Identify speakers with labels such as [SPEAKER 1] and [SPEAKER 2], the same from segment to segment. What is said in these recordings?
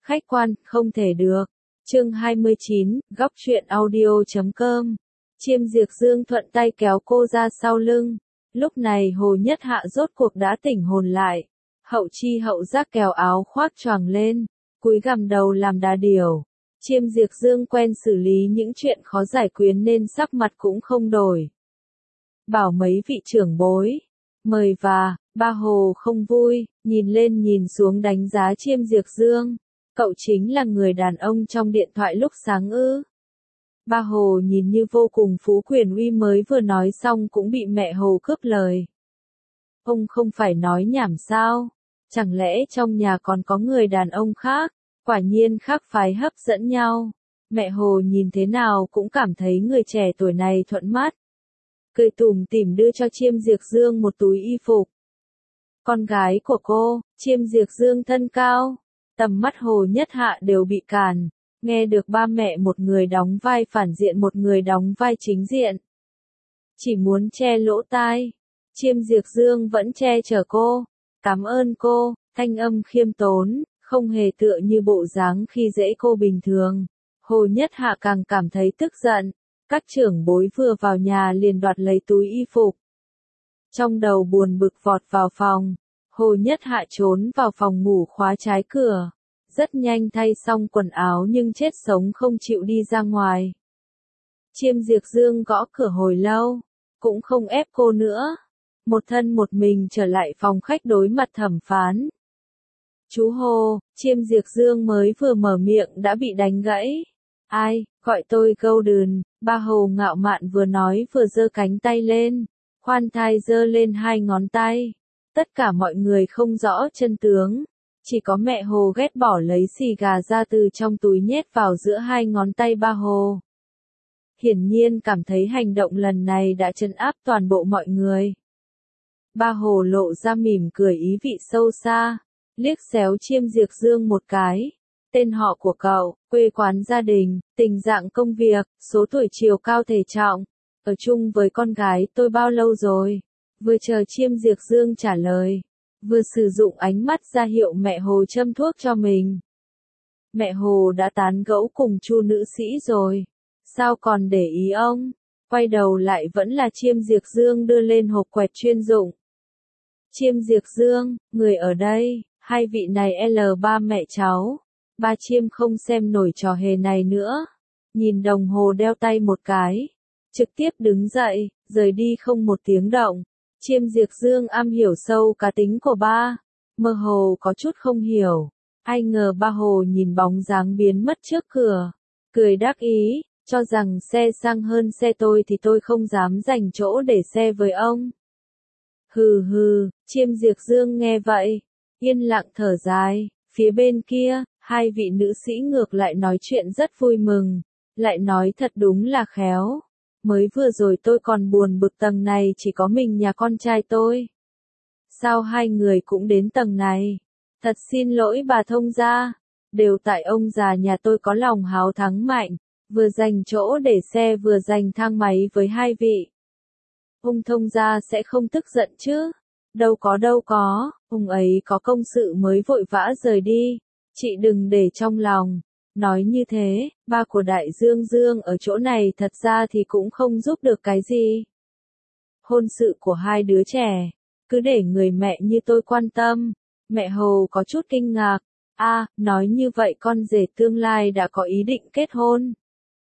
[SPEAKER 1] Khách quan, không thể được. Chương 29, góc truyện audio.com. Chiêm Diệp Dương thuận tay kéo cô ra sau lưng. Lúc này Hồ Nhất Hạ rốt cuộc đã tỉnh hồn lại. Hậu chi hậu giác kéo áo khoác choàng lên, cúi gằm đầu làm đà điểu. Chiêm Diệp Dương quen xử lý những chuyện khó giải quyết nên sắc mặt cũng không đổi. Bảo mấy vị trưởng bối, mời và, ba Hồ không vui, nhìn lên nhìn xuống đánh giá Chiêm Diệp Dương. Cậu chính là người đàn ông trong điện thoại lúc sáng ư? Ba Hồ nhìn như vô cùng phú quyền uy mới vừa nói xong cũng bị mẹ Hồ cướp lời. Ông không phải nói nhảm sao? Chẳng lẽ trong nhà còn có người đàn ông khác? Quả nhiên khác phái hấp dẫn nhau. Mẹ Hồ nhìn thế nào cũng cảm thấy người trẻ tuổi này thuận mắt. Cười tủm tỉm đưa cho Chiêm Diệp Dương một túi y phục. Con gái của cô, Chiêm Diệp Dương thân cao. Tầm mắt Hồ Nhất Hạ đều bị cản. Nghe được ba mẹ một người đóng vai phản diện một người đóng vai chính diện. Chỉ muốn che lỗ tai. Chiêm Diệp Dương vẫn che chở cô. Cảm ơn cô, thanh âm khiêm tốn, không hề tựa như bộ dáng khi dễ cô bình thường. Hồ Nhất Hạ càng cảm thấy tức giận. Các trưởng bối vừa vào nhà liền đoạt lấy túi y phục. Trong đầu buồn bực vọt vào phòng. Hồ Nhất Hạ trốn vào phòng ngủ khóa trái cửa. Rất nhanh thay xong quần áo nhưng chết sống không chịu đi ra ngoài. Chiêm Diệp Dương gõ cửa hồi lâu, cũng không ép cô nữa. Một thân một mình trở lại phòng khách đối mặt thẩm phán. Chú Hồ, Chiêm Diệp Dương mới vừa mở miệng đã bị đánh gãy. Ai, gọi tôi Golden, ba Hồ ngạo mạn vừa nói vừa giơ cánh tay lên. Khoan thai giơ lên hai ngón tay. Tất cả mọi người không rõ chân tướng. Chỉ có mẹ Hồ ghét bỏ lấy xì gà ra từ trong túi nhét vào giữa hai ngón tay ba Hồ. Hiển nhiên cảm thấy hành động lần này đã trấn áp toàn bộ mọi người. Ba Hồ lộ ra mỉm cười ý vị sâu xa, liếc xéo Chiêm Diệp Dương một cái. Tên họ của cậu, quê quán gia đình, tình trạng công việc, số tuổi chiều cao thể trọng. Ở chung với con gái tôi bao lâu rồi? Vừa chờ Chiêm Diệp Dương trả lời. Vừa sử dụng ánh mắt ra hiệu mẹ Hồ châm thuốc cho mình. Mẹ Hồ đã tán gẫu cùng Chu nữ sĩ rồi. Sao còn để ý ông? Quay đầu lại vẫn là Chiêm Diệp Dương đưa lên hộp quẹt chuyên dụng. Chiêm Diệp Dương, người ở đây, hai vị này ba mẹ cháu. Ba Chiêm không xem nổi trò hề này nữa. Nhìn đồng hồ đeo tay một cái. Trực tiếp đứng dậy, rời đi không một tiếng động. Chiêm Diệp Dương am hiểu sâu cá tính của ba. Mơ hồ có chút không hiểu. Ai ngờ ba Hồ nhìn bóng dáng biến mất trước cửa. Cười đắc ý, cho rằng xe sang hơn xe tôi thì tôi không dám dành chỗ để xe với ông. Hừ hừ, Chiêm Diệp Dương nghe vậy. Yên lặng thở dài, phía bên kia, hai vị nữ sĩ ngược lại nói chuyện rất vui mừng. Lại nói thật đúng là khéo. Mới vừa rồi tôi còn buồn bực tầng này chỉ có mình nhà con trai tôi. Sao hai người cũng đến tầng này? Thật xin lỗi bà thông gia. Đều tại ông già nhà tôi có lòng háo thắng mạnh. Vừa dành chỗ để xe vừa dành thang máy với hai vị. Ông thông gia sẽ không tức giận chứ? Đâu có, ông ấy có công sự mới vội vã rời đi. Chị đừng để trong lòng. Nói như thế, ba của Đại Dương Dương ở chỗ này thật ra thì cũng không giúp được cái gì. Hôn sự của hai đứa trẻ, cứ để người mẹ như tôi quan tâm. Mẹ Hồ có chút kinh ngạc. Nói như vậy con rể tương lai đã có ý định kết hôn.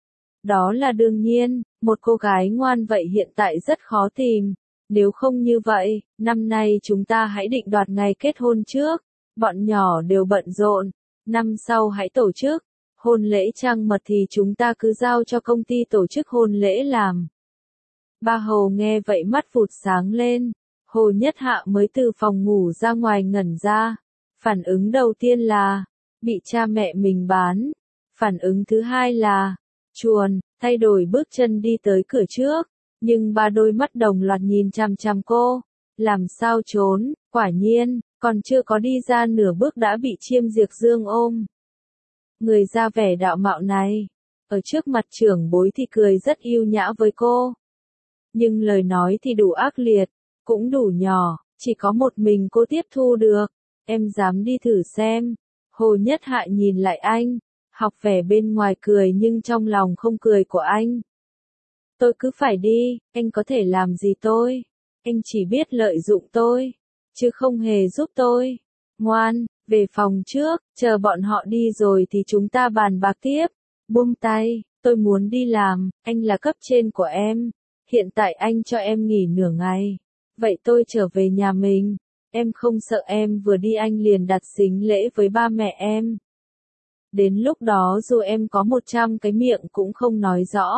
[SPEAKER 1] Đó là đương nhiên, một cô gái ngoan vậy hiện tại rất khó tìm. Nếu không như vậy, năm nay chúng ta hãy định đoạt ngày kết hôn trước. Bọn nhỏ đều bận rộn. Năm sau hãy tổ chức. Hôn lễ trăng mật thì chúng ta cứ giao cho công ty tổ chức hôn lễ làm. Ba Hồ nghe vậy mắt vụt sáng lên. Hồ Nhất Hạ mới từ phòng ngủ ra ngoài ngẩn ra. Phản ứng đầu tiên là, bị cha mẹ mình bán. Phản ứng thứ hai là, chuồn, thay đổi bước chân đi tới cửa trước. Nhưng ba đôi mắt đồng loạt nhìn chằm chằm cô. Làm sao trốn, quả nhiên, còn chưa có đi ra nửa bước đã bị Chiêm Diệp Dương ôm. Người ra vẻ đạo mạo này, ở trước mặt trưởng bối thì cười rất yêu nhã với cô. Nhưng lời nói thì đủ ác liệt, cũng đủ nhỏ, chỉ có một mình cô tiếp thu được. Em dám đi thử xem. Hồ Nhất Hạ nhìn lại anh, học vẻ bên ngoài cười nhưng trong lòng không cười của anh. Tôi cứ phải đi, anh có thể làm gì tôi? Anh chỉ biết lợi dụng tôi, chứ không hề giúp tôi. Ngoan, về phòng trước, chờ bọn họ đi rồi thì chúng ta bàn bạc tiếp. Buông tay, tôi muốn đi làm, anh là cấp trên của em. Hiện tại anh cho em nghỉ nửa ngày. Vậy tôi trở về nhà mình. Em không sợ em vừa đi anh liền đặt sính lễ với ba mẹ em. Đến lúc đó dù em có 100 cái miệng cũng không nói rõ.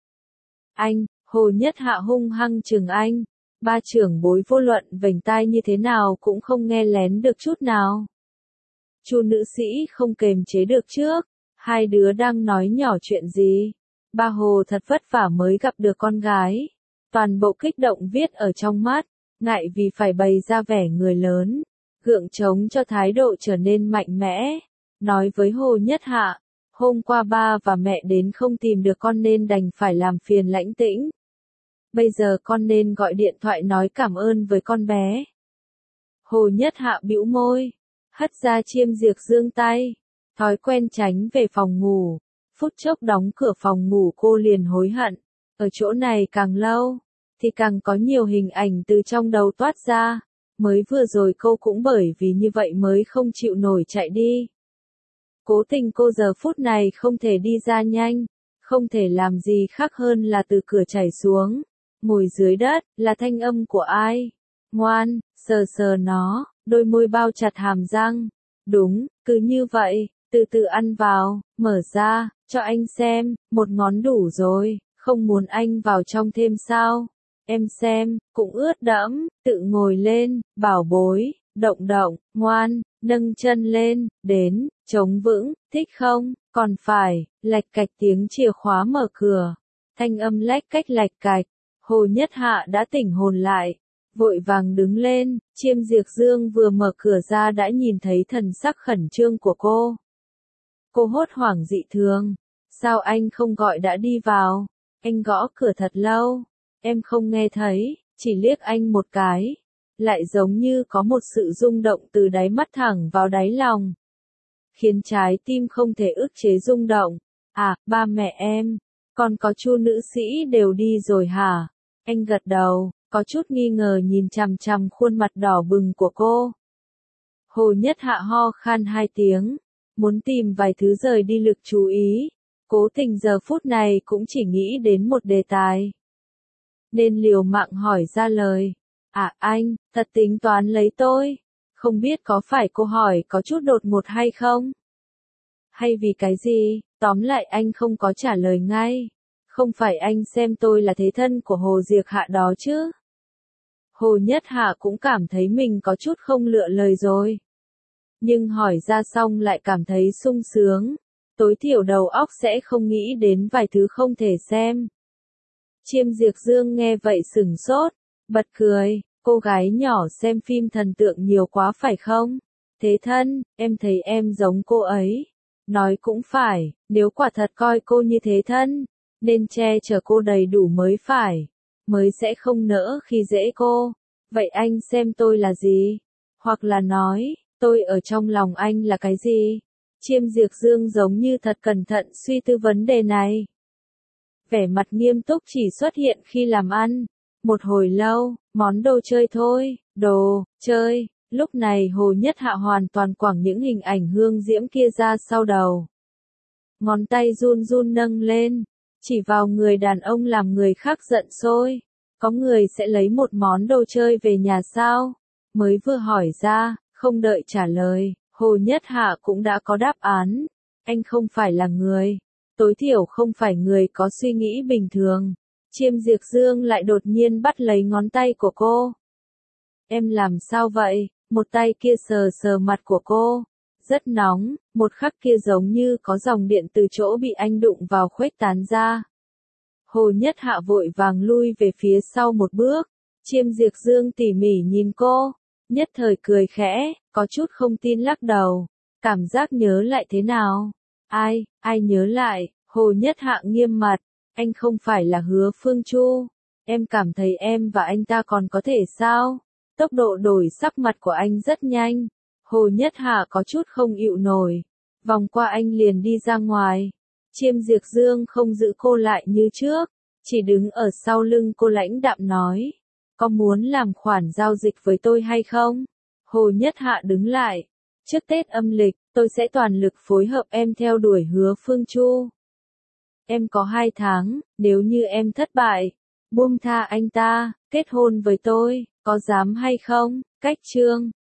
[SPEAKER 1] Anh, Hồ Nhất Hạ hung hăng chừng anh. Ba trưởng bối vô luận vểnh tai như thế nào cũng không nghe lén được chút nào. Chu nữ sĩ không kềm chế được trước. Hai đứa đang nói nhỏ chuyện gì? Ba Hồ thật vất vả mới gặp được con gái. Toàn bộ kích động viết ở trong mắt. Ngại vì phải bày ra vẻ người lớn. Gượng chống cho thái độ trở nên mạnh mẽ. Nói với Hồ Nhất Hạ. Hôm qua ba và mẹ đến không tìm được con nên đành phải làm phiền Lãnh Tĩnh. Bây giờ con nên gọi điện thoại nói cảm ơn với con bé. Hồ Nhất Hạ bĩu môi. Hất ra chiêm diệt dương tay. Thói quen tránh về phòng ngủ. Phút chốc đóng cửa phòng ngủ cô liền hối hận. Ở chỗ này càng lâu, thì càng có nhiều hình ảnh từ trong đầu toát ra. Mới vừa rồi cô cũng bởi vì như vậy mới không chịu nổi chạy đi. Cố tình cô giờ phút này không thể đi ra nhanh. Không thể làm gì khác hơn là từ cửa chảy xuống. Ngồi dưới đất, là thanh âm của ai? Ngoan, sờ sờ nó, đôi môi bao chặt hàm răng. Đúng, cứ như vậy, từ từ ăn vào, mở ra, cho anh xem, một ngón đủ rồi, không muốn anh vào trong thêm sao? Em xem, cũng ướt đẫm, tự ngồi lên, bảo bối, động động, ngoan, nâng chân lên, đến, chống vững, thích không? Còn phải, lạch cạch tiếng chìa khóa mở cửa, thanh âm lách cách lạch cạch. Hồ Nhất Hạ đã tỉnh hồn lại, vội vàng đứng lên, Chiêm Diệp Dương vừa mở cửa ra đã nhìn thấy thần sắc khẩn trương của cô. Cô hốt hoảng dị thường, sao anh không gọi đã đi vào, anh gõ cửa thật lâu, em không nghe thấy, chỉ liếc anh một cái, lại giống như có một sự rung động từ đáy mắt thẳng vào đáy lòng, khiến trái tim không thể ức chế rung động. À, ba mẹ em, còn có Chu nữ sĩ đều đi rồi hả? Anh gật đầu, có chút nghi ngờ nhìn chằm chằm khuôn mặt đỏ bừng của cô. Hồ Nhất Hạ ho khan 2 tiếng, muốn tìm vài thứ rời đi lực chú ý, cố tình giờ phút này cũng chỉ nghĩ đến một đề tài. Nên liều mạng hỏi ra lời. À anh, thật tính toán lấy tôi, không biết có phải cô hỏi có chút đột ngột hay không? Hay vì cái gì, tóm lại anh không có trả lời ngay. Không phải anh xem tôi là thế thân của Hồ Diệc Hạ đó chứ? Hồ Nhất Hạ cũng cảm thấy mình có chút không lựa lời rồi. Nhưng hỏi ra xong lại cảm thấy sung sướng. Tối thiểu đầu óc sẽ không nghĩ đến vài thứ không thể xem. Chiêm Diệp Dương nghe vậy sửng sốt, bật cười, cô gái nhỏ xem phim thần tượng nhiều quá phải không? Thế thân, em thấy em giống cô ấy. Nói cũng phải, nếu quả thật coi cô như thế thân, nên che chở cô đầy đủ mới phải, mới sẽ không nỡ khi dễ cô. Vậy anh xem tôi là gì? Hoặc là nói, tôi ở trong lòng anh là cái gì? Chiêm Diệp Dương giống như thật cẩn thận suy tư vấn đề này. Vẻ mặt nghiêm túc chỉ xuất hiện khi làm ăn. Một hồi lâu, món đồ chơi thôi, đồ, chơi. Lúc này Hồ Nhất Hạ hoàn toàn quẳng những hình ảnh hương diễm kia ra sau đầu. Ngón tay run run nâng lên, chỉ vào người đàn ông làm người khác giận sôi. Có người sẽ lấy một món đồ chơi về nhà sao? Mới vừa hỏi ra, không đợi trả lời, Hồ Nhất Hạ cũng đã có đáp án. Anh không phải là người, tối thiểu không phải người có suy nghĩ bình thường. Chiêm Diệp Dương lại đột nhiên bắt lấy ngón tay của cô. Em làm sao vậy? Một tay kia sờ sờ mặt của cô. Rất nóng, một khắc kia giống như có dòng điện từ chỗ bị anh đụng vào khuếch tán ra. Hồ Nhất Hạ vội vàng lui về phía sau một bước. Chiêm Diệp Dương tỉ mỉ nhìn cô, nhất thời cười khẽ, có chút không tin lắc đầu. Cảm giác nhớ lại thế nào? Ai nhớ lại? Hồ Nhất Hạ nghiêm mặt, anh không phải là Hứa Phương Chu. Em cảm thấy em và anh ta còn có thể sao? Tốc độ đổi sắc mặt của anh rất nhanh. Hồ Nhất Hạ có chút không chịu nổi. Vòng qua anh liền đi ra ngoài. Chiêm Diệp Dương không giữ cô lại như trước, chỉ đứng ở sau lưng cô lãnh đạm nói. Có muốn làm khoản giao dịch với tôi hay không? Hồ Nhất Hạ đứng lại. Trước Tết âm lịch, tôi sẽ toàn lực phối hợp em theo đuổi Hứa Phương Chu. Em có 2 tháng, nếu như em thất bại, buông tha anh ta, kết hôn với tôi, có dám hay không? Cách chương